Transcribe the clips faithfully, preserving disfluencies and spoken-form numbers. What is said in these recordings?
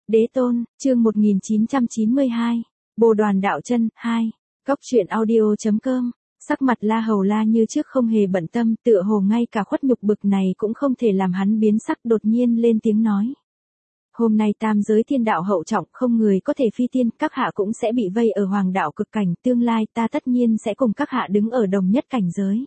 Đế tôn, chương một nghìn chín trăm chín mươi hai. Bồ đoàn đạo chân, hai. Cốc truyện audio.com. Sắc mặt La Hầu La như trước không hề bận tâm, tựa hồ ngay cả khuất nhục bực này cũng không thể làm hắn biến sắc, đột nhiên lên tiếng nói. Hôm nay tam giới thiên đạo hậu trọng, không người có thể phi tiên, các hạ cũng sẽ bị vây ở hoàng đạo cực cảnh, tương lai ta tất nhiên sẽ cùng các hạ đứng ở đồng nhất cảnh giới.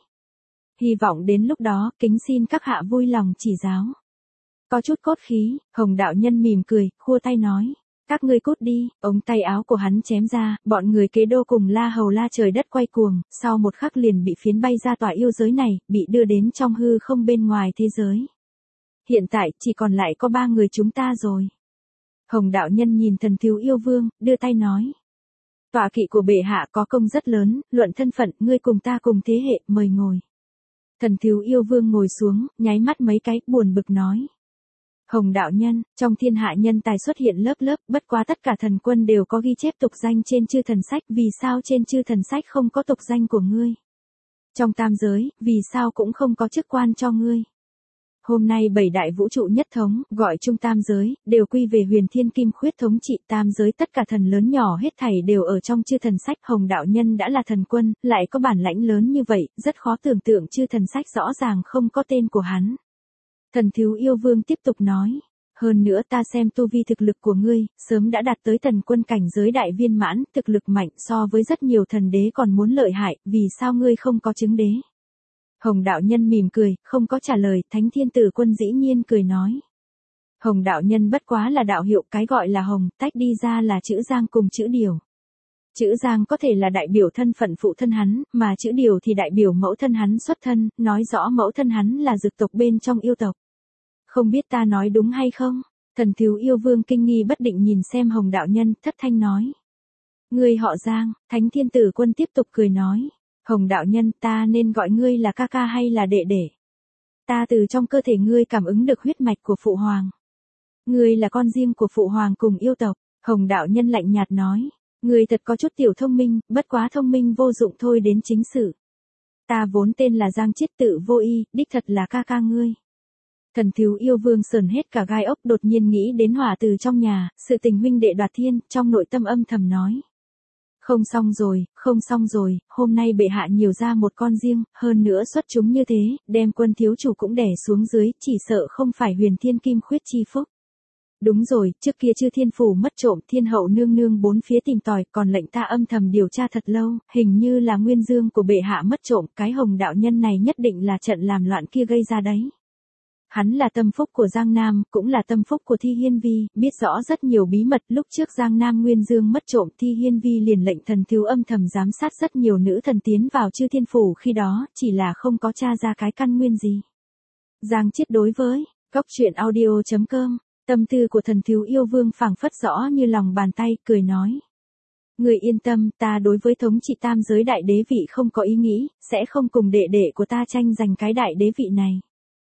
Hy vọng đến lúc đó, kính xin các hạ vui lòng chỉ giáo. Có chút cốt khí, Hồng đạo nhân mỉm cười, khua tay nói. Các ngươi cút đi, ống tay áo của hắn chém ra, bọn người kế đô cùng La Hầu La trời đất quay cuồng, sau một khắc liền bị phiến bay ra tòa yêu giới này, bị đưa đến trong hư không bên ngoài thế giới. Hiện tại, chỉ còn lại có ba người chúng ta rồi. Hồng đạo nhân nhìn Thần Thiếu Yêu Vương, đưa tay nói. Tọa kỵ của bệ hạ có công rất lớn, luận thân phận, ngươi cùng ta cùng thế hệ, mời ngồi. Thần Thiếu Yêu Vương ngồi xuống, nháy mắt mấy cái, buồn bực nói. Hồng đạo nhân, trong thiên hạ nhân tài xuất hiện lớp lớp, bất quá tất cả thần quân đều có ghi chép tục danh trên chư thần sách, vì sao trên chư thần sách không có tục danh của ngươi? Trong tam giới, vì sao cũng không có chức quan cho ngươi? Hôm nay bảy đại vũ trụ nhất thống, gọi chung tam giới, đều quy về huyền thiên kim khuyết thống trị tam giới, tất cả thần lớn nhỏ hết thảy đều ở trong chư thần sách. Hồng đạo nhân đã là thần quân, lại có bản lãnh lớn như vậy, rất khó tưởng tượng chư thần sách rõ ràng không có tên của hắn. Thần Thiếu Yêu Vương tiếp tục nói, hơn nữa ta xem tu vi thực lực của ngươi, sớm đã đạt tới thần quân cảnh giới đại viên mãn, thực lực mạnh so với rất nhiều thần đế còn muốn lợi hại, vì sao ngươi không có chứng đế? Hồng đạo nhân mỉm cười, không có trả lời, Thánh Thiên Tử Quân dĩ nhiên cười nói. Hồng đạo nhân bất quá là đạo hiệu, cái gọi là hồng, tách đi ra là chữ giang cùng chữ điều. Chữ giang có thể là đại biểu thân phận phụ thân hắn, mà chữ điều thì đại biểu mẫu thân hắn xuất thân, nói rõ mẫu thân hắn là dực tộc bên trong yêu tộc. Không biết ta nói đúng hay không? Thần Thiếu Yêu Vương kinh nghi bất định nhìn xem Hồng đạo nhân, thất thanh nói. Ngươi họ Giang, Thánh Thiên Tử Quân tiếp tục cười nói. Hồng đạo nhân, ta nên gọi ngươi là ca ca hay là đệ đệ? Ta từ trong cơ thể ngươi cảm ứng được huyết mạch của phụ hoàng. Ngươi là con riêng của phụ hoàng cùng yêu tộc. Hồng đạo nhân lạnh nhạt nói. Ngươi thật có chút tiểu thông minh, bất quá thông minh vô dụng thôi đến chính sự. Ta vốn tên là Giang Chiết Tự Vô Y, đích thật là ca ca ngươi. Thần Thiếu Yêu Vương sờn hết cả gai ốc, đột nhiên nghĩ đến hỏa từ trong nhà, sự tình huynh đệ đoạt thiên, trong nội tâm âm thầm nói. Không xong rồi, không xong rồi, hôm nay bệ hạ nhiều ra một con riêng, hơn nữa xuất chúng như thế, đem Quân thiếu chủ cũng đè xuống dưới, chỉ sợ không phải huyền thiên kim khuyết chi phúc. Đúng rồi, trước kia chư thiên phủ mất trộm, thiên hậu nương nương bốn phía tìm tòi, còn lệnh ta âm thầm điều tra thật lâu, hình như là nguyên dương của bệ hạ mất trộm, cái Hồng đạo nhân này nhất định là trận làm loạn kia gây ra đấy. Hắn là tâm phúc của Giang Nam, cũng là tâm phúc của Thi Hiên Vi, biết rõ rất nhiều bí mật, lúc trước Giang Nam Nguyên Dương mất trộm, Thi Hiên Vi liền lệnh Thần Thiếu âm thầm giám sát rất nhiều nữ thần tiến vào chư thiên phủ khi đó, chỉ là không có tra ra cái căn nguyên gì. Giang Chiết đối với, Cốc truyện audio.com, tâm tư của Thần Thiếu Yêu Vương phảng phất rõ như lòng bàn tay, cười nói. Người yên tâm, ta đối với thống trị tam giới đại đế vị không có ý nghĩ, sẽ không cùng đệ đệ của ta tranh giành cái đại đế vị này.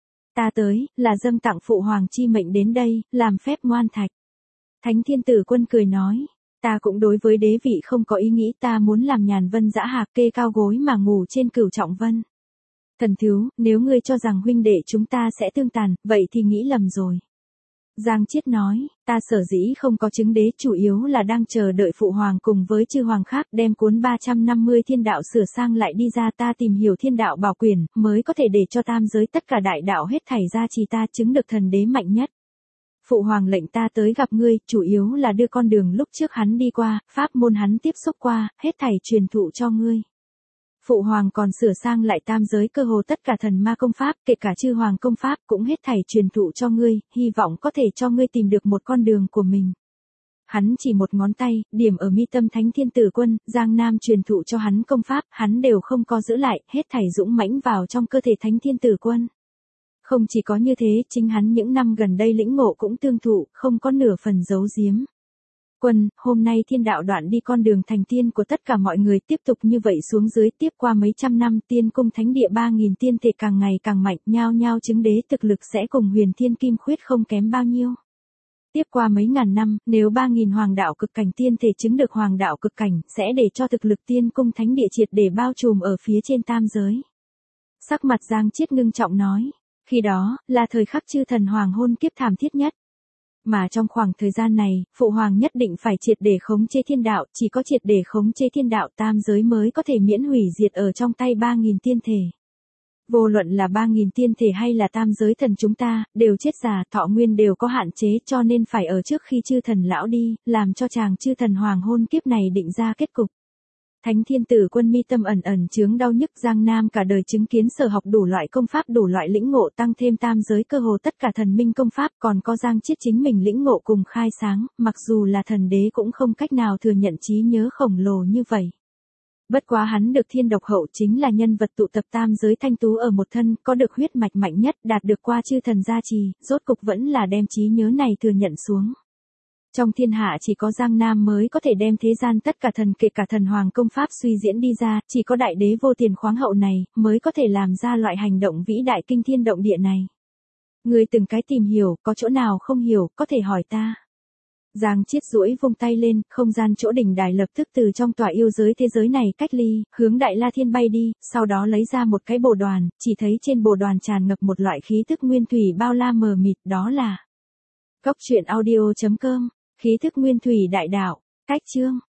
Ta tới, là dâng tặng phụ hoàng chi mệnh đến đây, làm phép ngoan thạch. Thánh Thiên Tử Quân cười nói, ta cũng đối với đế vị không có ý nghĩ, ta muốn làm nhàn vân dã hạc, kê cao gối mà ngủ trên cửu trọng vân. Thần Thiếu, nếu ngươi cho rằng huynh đệ chúng ta sẽ tương tàn, vậy thì nghĩ lầm rồi. Giang Chiết nói, ta sở dĩ không có chứng đế chủ yếu là đang chờ đợi phụ hoàng cùng với chư hoàng khác đem cuốn ba trăm năm mươi thiên đạo sửa sang lại đi ra, ta tìm hiểu thiên đạo bảo quyền, mới có thể để cho tam giới tất cả đại đạo hết thảy ra trì ta chứng được thần đế mạnh nhất. Phụ hoàng lệnh ta tới gặp ngươi, chủ yếu là đưa con đường lúc trước hắn đi qua, pháp môn hắn tiếp xúc qua, hết thảy truyền thụ cho ngươi. Phụ hoàng còn sửa sang lại tam giới cơ hồ tất cả thần ma công pháp, kể cả chư hoàng công pháp cũng hết thảy truyền thụ cho ngươi, hy vọng có thể cho ngươi tìm được một con đường của mình. Hắn chỉ một ngón tay, điểm ở mi tâm Thánh Thiên Tử Quân, Giang Nam truyền thụ cho hắn công pháp, hắn đều không có giữ lại, hết thảy dũng mãnh vào trong cơ thể Thánh Thiên Tử Quân. Không chỉ có như thế, chính hắn những năm gần đây lĩnh ngộ cũng tương thụ, không có nửa phần giấu giếm. Quân, hôm nay thiên đạo đoạn đi con đường thành tiên của tất cả mọi người, tiếp tục như vậy xuống dưới, tiếp qua mấy trăm năm, tiên cung thánh địa ba nghìn tiên thể càng ngày càng mạnh, nhao nhao chứng đế thực lực sẽ cùng huyền thiên kim khuyết không kém bao nhiêu. Tiếp qua mấy ngàn năm, nếu ba nghìn hoàng đạo cực cảnh tiên thể chứng được hoàng đạo cực cảnh, sẽ để cho thực lực tiên cung thánh địa triệt để bao trùm ở phía trên tam giới. Sắc mặt Giang Chiết ngưng trọng nói, khi đó, là thời khắc chư thần hoàng hôn kiếp thảm thiết nhất. Mà trong khoảng thời gian này, Phụ Hoàng nhất định phải triệt để khống chế thiên đạo, chỉ có triệt để khống chế thiên đạo tam giới mới có thể miễn hủy diệt ở trong tay ba nghìn tiên thể. Vô luận là ba nghìn tiên thể hay là tam giới thần chúng ta, đều chết già, thọ nguyên đều có hạn chế cho nên phải ở trước khi chư thần lão đi, làm cho chàng chư thần hoàng hôn kiếp này định ra kết cục. Thánh thiên tử quân mi tâm ẩn ẩn chướng đau nhức Giang Nam cả đời chứng kiến sở học đủ loại công pháp đủ loại lĩnh ngộ tăng thêm tam giới cơ hồ tất cả thần minh công pháp còn có Giang Chiết chính mình lĩnh ngộ cùng khai sáng, mặc dù là thần đế cũng không cách nào thừa nhận trí nhớ khổng lồ như vậy. Bất quá hắn được thiên độc hậu chính là nhân vật tụ tập tam giới thanh tú ở một thân, có được huyết mạch mạnh nhất đạt được qua chư thần gia trì, rốt cục vẫn là đem trí nhớ này thừa nhận xuống. Trong thiên hạ chỉ có Giang Nam mới có thể đem thế gian tất cả thần kể cả thần hoàng công pháp suy diễn đi ra, chỉ có đại đế vô tiền khoáng hậu này, mới có thể làm ra loại hành động vĩ đại kinh thiên động địa này. Người từng cái tìm hiểu, có chỗ nào không hiểu, có thể hỏi ta. Giang Chiết duỗi vung tay lên, không gian chỗ đỉnh đài lập tức từ trong tòa yêu giới thế giới này cách ly, hướng Đại La Thiên bay đi, sau đó lấy ra một cái bồ đoàn, chỉ thấy trên bồ đoàn tràn ngập một loại khí thức nguyên thủy bao la mờ mịt, đó là Cốc truyện audio chấm com, khí thức nguyên thủy đại đạo, cách chương.